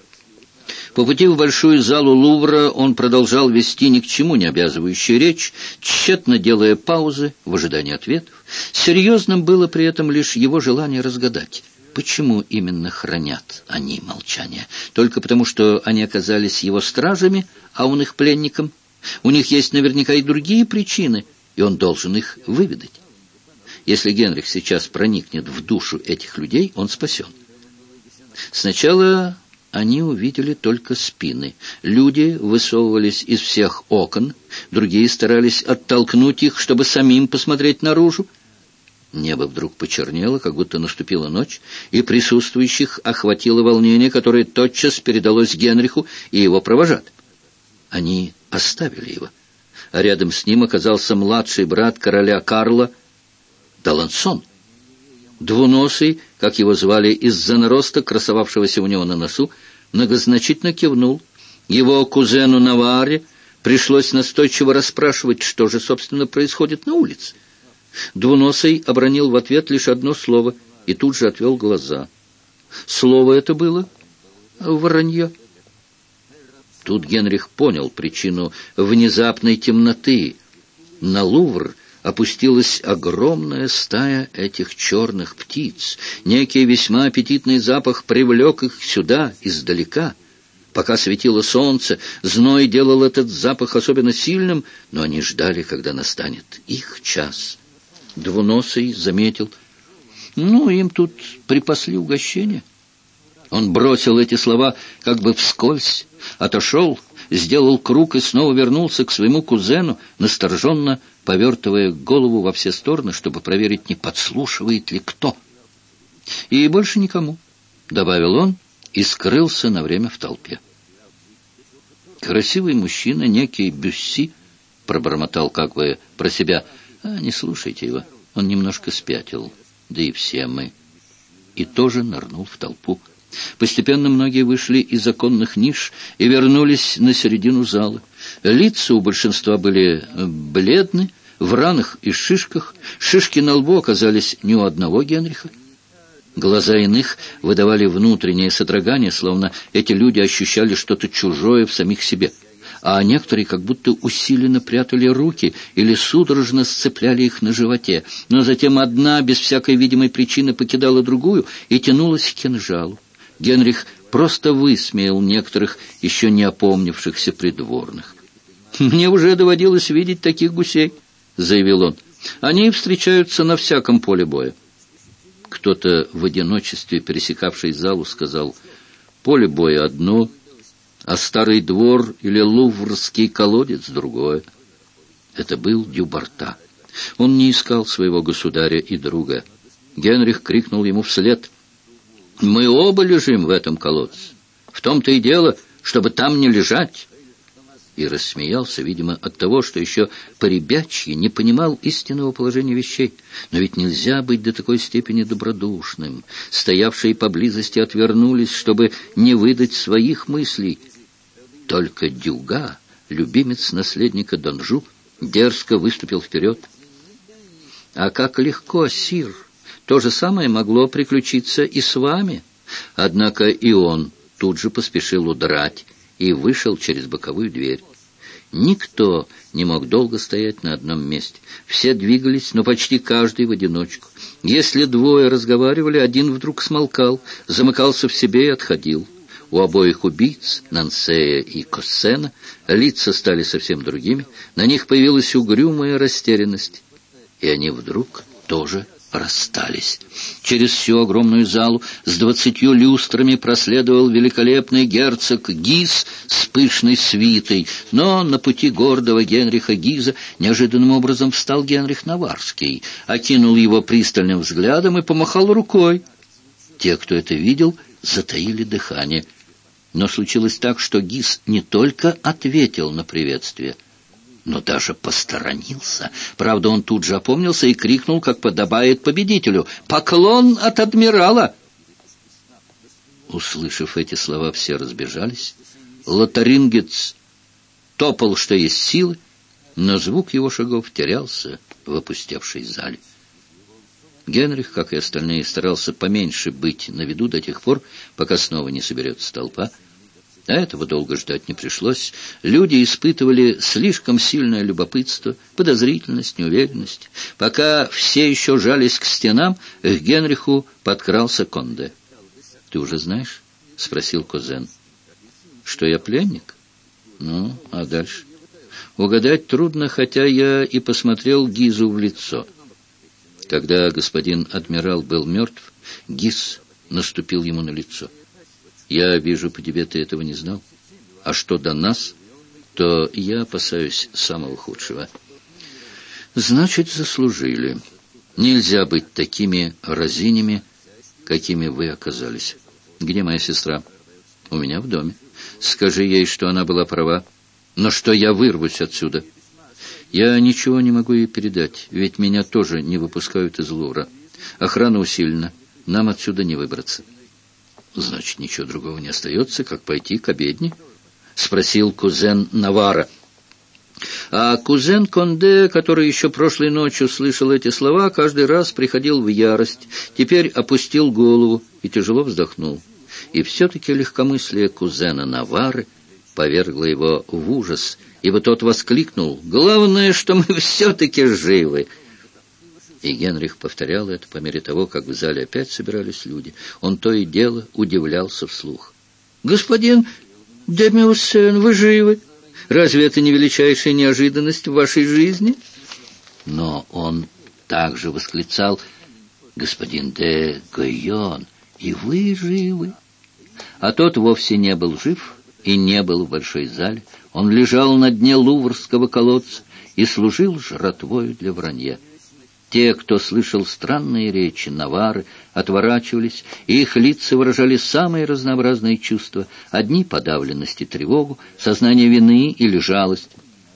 Speaker 1: По пути в большую залу Лувра он продолжал вести ни к чему не обязывающую речь, тщетно делая паузы в ожидании ответов. Серьезным было при этом лишь его желание разгадать, почему именно хранят они молчание. Только потому, что они оказались его стражами, а он их пленником. У них есть наверняка и другие причины, и он должен их выведать. Если Генрих сейчас проникнет в душу этих людей, он спасен. Сначала они увидели только спины. Люди высовывались из всех окон, другие старались оттолкнуть их, чтобы самим посмотреть наружу. Небо вдруг почернело, как будто наступила ночь, и присутствующих охватило волнение, которое тотчас передалось Генриху и его провожатым. Они оставили его, а рядом с ним оказался младший брат короля Карла Далансон. Двуносый, как его звали из-за нароста, красовавшегося у него на носу, многозначительно кивнул. Его кузену Наваре пришлось настойчиво расспрашивать, что же, собственно, происходит на улице. Двуносый обронил в ответ лишь одно слово и тут же отвел глаза. Слово это было вранье. Тут Генрих понял причину внезапной темноты. На Лувр опустилась огромная стая этих черных птиц. Некий весьма аппетитный запах привлек их сюда, издалека. Пока светило солнце, зной делал этот запах особенно сильным, но они ждали, когда настанет их час. Двуносый заметил: им тут припасли угощение. Он бросил эти слова как бы вскользь, отошел, сделал круг и снова вернулся к своему кузену, настороженно повертывая голову во все стороны, чтобы проверить, не подслушивает ли кто. «И больше никому», — добавил он и скрылся на время в толпе. Красивый мужчина, некий Бюсси, пробормотал как бы про себя: «Не слушайте его, он немножко спятил, да и все мы». И тоже нырнул в толпу. Постепенно многие вышли из оконных ниш и вернулись на середину зала. Лица у большинства были бледны, в ранах и шишках. Шишки на лбу оказались не у одного Генриха. Глаза иных выдавали внутреннее содрогание, словно эти люди ощущали что-то чужое в самих себе. А некоторые как будто усиленно прятали руки или судорожно сцепляли их на животе. Но затем одна, без всякой видимой причины, покидала другую и тянулась к кинжалу. Генрих просто высмеял некоторых еще не опомнившихся придворных. «Мне уже доводилось видеть таких гусей», — заявил он. «Они встречаются на всяком поле боя». Кто-то в одиночестве, пересекавший залу, сказал: «Поле боя одно, а старый двор или луврский колодец другое». Это был Дюбарта. Он не искал своего государя и друга. Генрих крикнул ему вслед: «Мы оба лежим в этом колодце. В том-то и дело, чтобы там не лежать». И рассмеялся, видимо, от того, что еще по-ребячьи не понимал истинного положения вещей. Но ведь нельзя быть до такой степени добродушным. Стоявшие поблизости отвернулись, чтобы не выдать своих мыслей. Только Дюга, любимец наследника Данжу, дерзко выступил вперед. «А как легко, сир! То же самое могло приключиться и с вами». Однако и он тут же поспешил удрать и вышел через боковую дверь. Никто не мог долго стоять на одном месте. Все двигались, но почти каждый в одиночку. Если двое разговаривали, один вдруг смолкал, замыкался в себе и отходил. У обоих убийц, Нансея и Коссена, лица стали совсем другими, на них появилась угрюмая растерянность, и они вдруг тоже расстались. Через всю огромную залу с 20 люстрами проследовал великолепный герцог Гиз с пышной свитой, но на пути гордого Генриха Гиза неожиданным образом встал Генрих Наварский, окинул его пристальным взглядом и помахал рукой. Те, кто это видел, затаили дыхание. Но случилось так, что Гиз не только ответил на приветствие, но даже посторонился. Правда, он тут же опомнился и крикнул, как подобает победителю: «Поклон от адмирала!» Услышав эти слова, все разбежались. Лотарингец топал, что есть силы, но звук его шагов терялся в опустевшей зале. Генрих, как и остальные, старался поменьше быть на виду до тех пор, пока снова не соберется толпа. А этого долго ждать не пришлось. Люди испытывали слишком сильное любопытство, подозрительность, неуверенность. Пока все еще жались к стенам, к Генриху подкрался Конде. «Ты уже знаешь?» — спросил кузен. «Что я пленник? Ну, а дальше?» «Угадать трудно, хотя я и посмотрел Гизу в лицо». Когда господин адмирал был мертв, Гиз наступил ему на лицо. «Я вижу, по тебе ты этого не знал. А что до нас, то я опасаюсь самого худшего». «Значит, заслужили. Нельзя быть такими разинями, какими вы оказались. Где моя сестра?» «У меня в доме. Скажи ей, что она была права, но что я вырвусь отсюда». «Я ничего не могу ей передать, ведь меня тоже не выпускают из Лувра. Охрана усилена, нам отсюда не выбраться». «Значит, ничего другого не остается, как пойти к обедне?» — спросил кузен Навара. А кузен Конде, который еще прошлой ночью слышал эти слова, каждый раз приходил в ярость, теперь опустил голову и тяжело вздохнул. И все-таки легкомыслие кузена Навары повергло его в ужас, ибо тот воскликнул: «Главное, что мы все-таки живы!» И Генрих повторял это по мере того, как в зале опять собирались люди. Он то и дело удивлялся вслух. «Господин де Мюссен, вы живы? Разве это не величайшая неожиданность в вашей жизни?» Но он также восклицал: «Господин де Гойон, и вы живы?» А тот вовсе не был жив и не был в большой зале. Он лежал на дне луврского колодца и служил жратвою для вранья. Те, кто слышал странные речи Навары, отворачивались, и их лица выражали самые разнообразные чувства. Одни — подавленность и тревогу, сознание вины или жалость.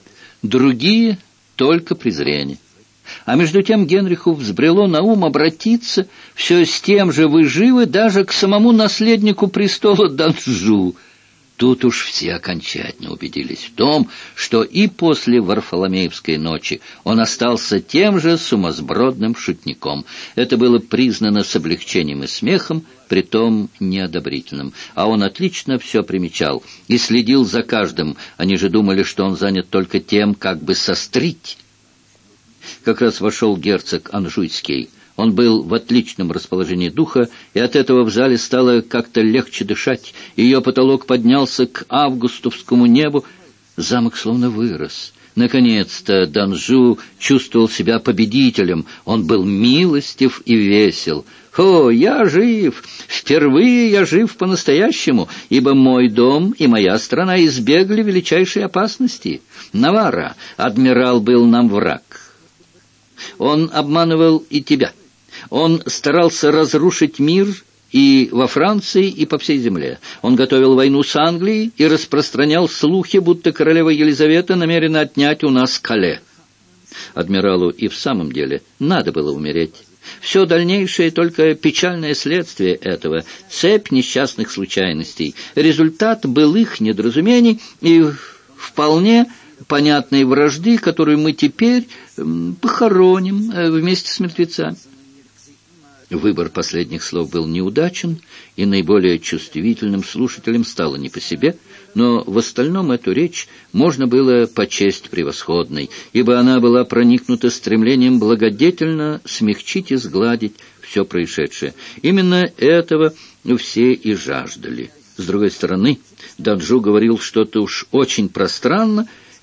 Speaker 1: Другие — только презрение. А между тем Генриху взбрело на ум обратиться все с тем же «вы живы» даже к самому наследнику престола Данжу. Тут уж все окончательно убедились в том, что и после Варфоломеевской ночи он остался тем же сумасбродным шутником. Это было признано с облегчением и смехом, притом неодобрительным. А он отлично все примечал и следил за каждым. Они же думали, что он занят только тем, как бы сострить. Как раз вошел герцог Анжуйский. Он был в отличном расположении духа, и от этого в зале стало как-то легче дышать. Ее потолок поднялся к августовскому небу. Замок словно вырос. Наконец-то Данжу чувствовал себя победителем. Он был милостив и весел. «О, я жив! Впервые я жив по-настоящему, ибо мой дом и моя страна избегли величайшей опасности. Навара, адмирал был нам враг. Он обманывал и тебя. Он старался разрушить мир и во Франции, и по всей земле. Он готовил войну с Англией и распространял слухи, будто королева Елизавета намерена отнять у нас Кале. Адмиралу и в самом деле надо было умереть. Все дальнейшее только печальное следствие этого, цепь несчастных случайностей, результат былых недоразумений и вполне понятной вражды, которую мы теперь похороним вместе с мертвецами». Выбор последних слов был неудачен, и наиболее чувствительным слушателям стало не по себе, но в остальном эту речь можно было почесть превосходной, ибо она была проникнута стремлением благодетельно смягчить и сгладить все происшедшее. Именно этого все и жаждали. С другой стороны, Данжу говорил что-то уж очень пространно,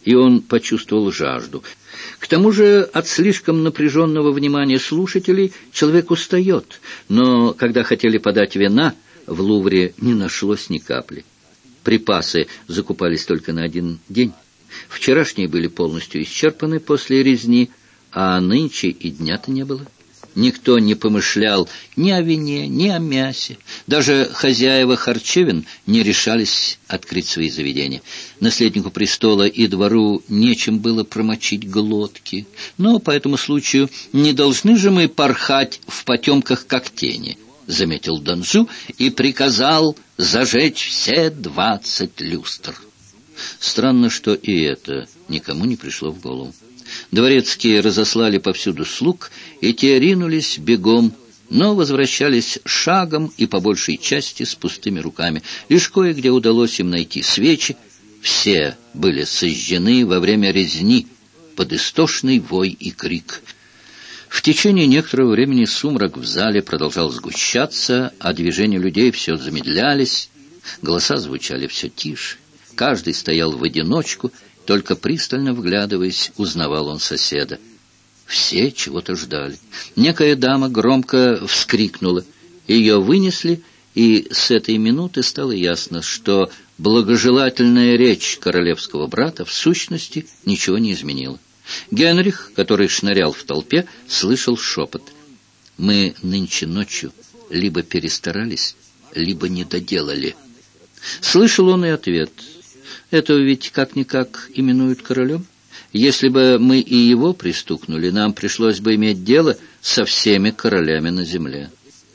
Speaker 1: и он почувствовал жажду. К тому же от слишком напряженного внимания слушателей человек устает, но когда хотели подать вина, в Лувре не нашлось ни капли. Припасы закупались только на 1 день. Вчерашние были полностью исчерпаны после резни, а нынче и дня-то не было. Никто не помышлял ни о вине, ни о мясе. Даже хозяева харчевин не решались открыть свои заведения. Наследнику престола и двору нечем было промочить глотки. Но по этому случаю не должны же мы порхать в потемках, как тени, заметил Данжу и приказал зажечь все 20 люстр. Странно, что и это никому не пришло в голову. Дворецкие разослали повсюду слуг, и те ринулись бегом, но возвращались шагом и по большей части с пустыми руками. Лишь кое-где удалось им найти свечи. Все были сожжены во время резни под истошный вой и крик. В течение некоторого времени сумрак в зале продолжал сгущаться, а движения людей все замедлялись, голоса звучали все тише. Каждый стоял в одиночку, только пристально вглядываясь, узнавал он соседа. Все чего-то ждали. Некая дама громко вскрикнула. Ее вынесли, и с этой минуты стало ясно, что благожелательная речь королевского брата в сущности ничего не изменила. Генрих, который шнырял в толпе, слышал шепот. «Мы нынче ночью либо перестарались, либо не доделали». Слышал он и ответ. «Этого ведь как-никак именуют королем. Если бы мы и его пристукнули, нам пришлось бы иметь дело со всеми королями на земле».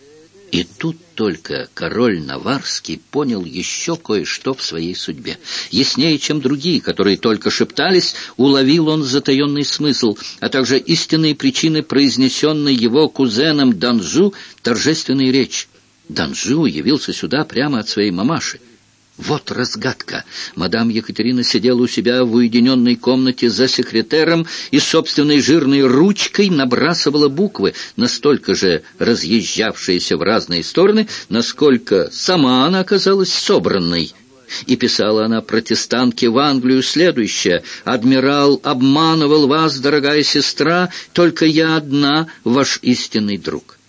Speaker 1: И тут только король Наварский понял еще кое-что в своей судьбе. Яснее, чем другие, которые только шептались, уловил он затаенный смысл, а также истинные причины произнесенной его кузеном Данжу торжественной речи. Данжу явился сюда прямо от своей мамаши. Вот разгадка. Мадам Екатерина сидела у себя в уединенной комнате за секретером и собственной жирной ручкой набрасывала буквы, настолько же разъезжавшиеся в разные стороны, насколько сама она оказалась собранной. И писала она протестантке в Англию следующее: «Адмирал обманывал вас, дорогая сестра, только я одна, ваш истинный друг».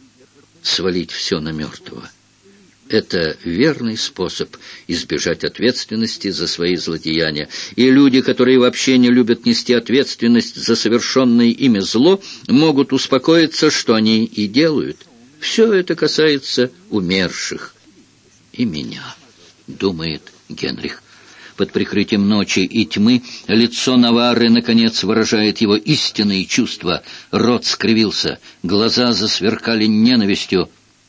Speaker 1: Свалить все на мертвого. Это верный способ избежать ответственности за свои злодеяния. И люди, которые вообще не любят нести ответственность за совершенное ими зло, могут успокоиться, что они и делают. Все это касается умерших. И меня, думает Генрих. Под прикрытием ночи и тьмы лицо Наварры, наконец, выражает его истинные чувства. Рот скривился, глаза засверкали ненавистью.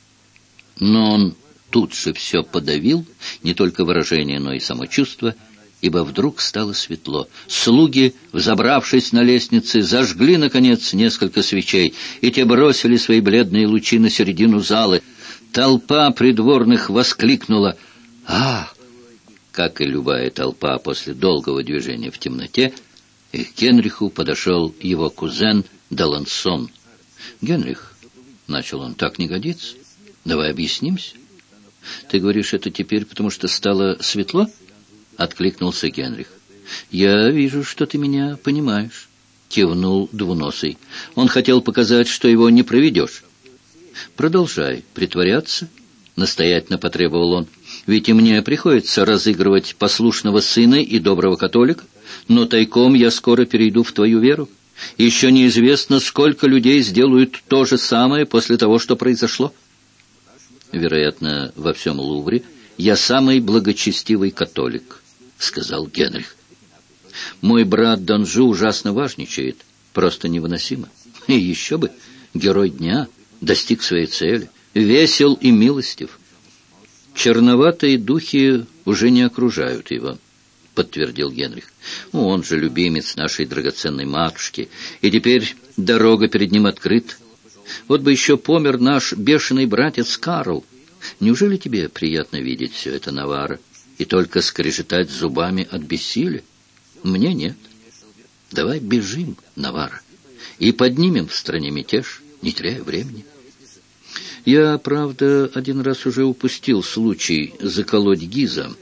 Speaker 1: Но он тут же все подавил, не только выражение, но и самочувство, ибо вдруг стало светло. Слуги, взобравшись на лестницы, зажгли, наконец, несколько свечей, и те бросили свои бледные лучи на середину залы. Толпа придворных воскликнула «А!». Как и любая толпа после долгого движения в темноте, и к Генриху подошел его кузен Далансон. «Генрих», — начал он, — «так не годится. Давай объяснимся». «Ты говоришь это теперь, потому что стало светло?» — откликнулся Генрих. «Я вижу, что ты меня понимаешь», — кивнул Двуносый. Он хотел показать, что его не проведешь. «Продолжай притворяться», — настоятельно потребовал он. «Ведь и мне приходится разыгрывать послушного сына и доброго католика, но тайком я скоро перейду в твою веру. Еще неизвестно, сколько людей сделают то же самое после того, что произошло». «Вероятно, во всем Лувре я самый благочестивый католик», — сказал Генрих. «Мой брат Данжу ужасно важничает, просто невыносимо. И еще бы, герой дня, достиг своей цели, весел и милостив. Черноватые духи уже не окружают его», — подтвердил Генрих. «Он же любимец нашей драгоценной матушки, и теперь дорога перед ним открыта. Вот бы еще помер наш бешеный братец Карл. Неужели тебе приятно видеть все это, Наварра, и только скрежетать зубами от бессилия? Мне нет. Давай бежим, Наварра, и поднимем в стране мятеж, не теряя времени. Я, правда, один раз уже упустил случай заколоть Гиза.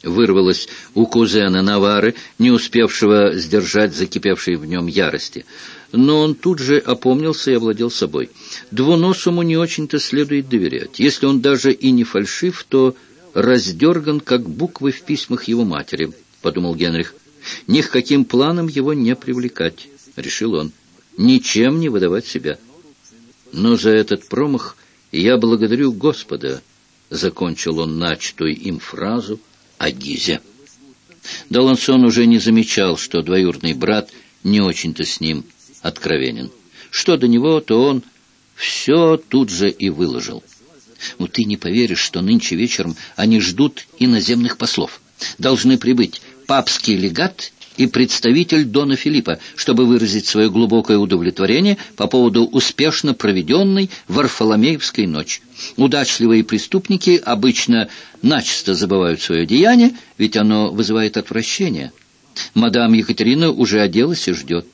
Speaker 1: вырвалось у кузена Навары, не успевшего сдержать закипевшей в нем ярости. Но он тут же опомнился и овладел собой. Двуносому не очень-то следует доверять. Если он даже и не фальшив, то раздерган, как буквы в письмах его матери, — подумал Генрих. Ни к каким планам его не привлекать, — решил он. Ничем не выдавать себя. Но за этот промах я благодарю Господа, — закончил он начатую им фразу о Гизе. Далансон уже не замечал, что двоюродный брат не очень-то с ним откровенен. Что до него, то он все тут же и выложил. Ну, ты не поверишь, что нынче вечером они ждут иноземных послов. Должны прибыть папский легат и представитель Дона Филиппа, чтобы выразить свое глубокое удовлетворение по поводу успешно проведенной Варфоломеевской ночи. Удачливые преступники обычно начисто забывают свое деяние, ведь оно вызывает отвращение. Мадам Екатерина уже оделась и ждет.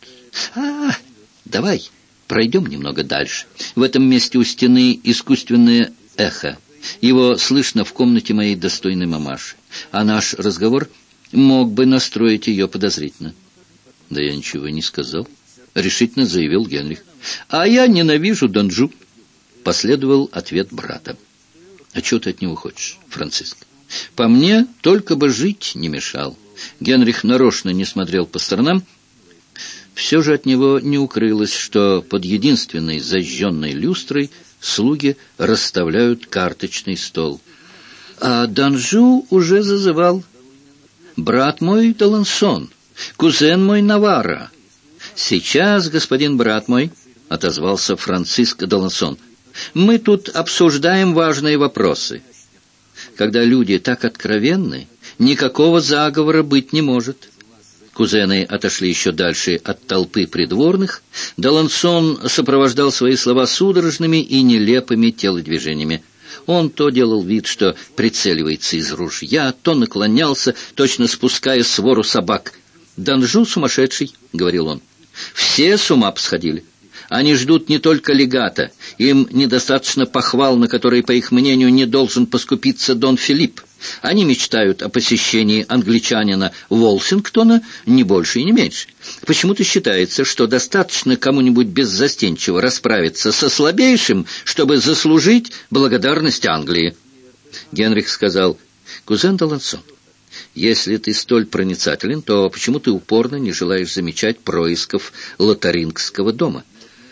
Speaker 1: Давай пройдем немного дальше. В этом месте у стены искусственное эхо. Его слышно в комнате моей достойной мамаши. А наш разговор мог бы настроить ее подозрительно. — Да я ничего не сказал, — решительно заявил Генрих. — А я ненавижу Данжу, — последовал ответ брата. — А чего ты от него хочешь, Франциск? По мне, только бы жить не мешал. Генрих нарочно не смотрел по сторонам. Все же от него не укрылось, что под единственной зажженной люстрой слуги расставляют карточный стол. А Данжу уже зазывал. «Брат мой Далансон, кузен мой Навара». «Сейчас, господин брат мой», — отозвался Франциск Далансон, — «мы тут обсуждаем важные вопросы». Когда люди так откровенны, никакого заговора быть не может. Кузены отошли еще дальше от толпы придворных. Далансон сопровождал свои слова судорожными и нелепыми телодвижениями. Он то делал вид, что прицеливается из ружья, то наклонялся, точно спуская свору собак. «Данжу сумасшедший», — говорил он. «Все с ума посходили. Они ждут не только легата. Им недостаточно похвал, на которые, по их мнению, не должен поскупиться Дон Филипп. Они мечтают о посещении англичанина Волсингтона не больше и не меньше. Почему-то считается, что достаточно кому-нибудь беззастенчиво расправиться со слабейшим, чтобы заслужить благодарность Англии». Генрих сказал: «Кузен Далансон, если ты столь проницателен, то почему ты упорно не желаешь замечать происков Лотарингского дома?»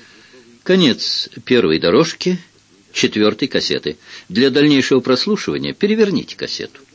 Speaker 1: Конец первой дорожки 4 кассеты. Для дальнейшего прослушивания переверните кассету.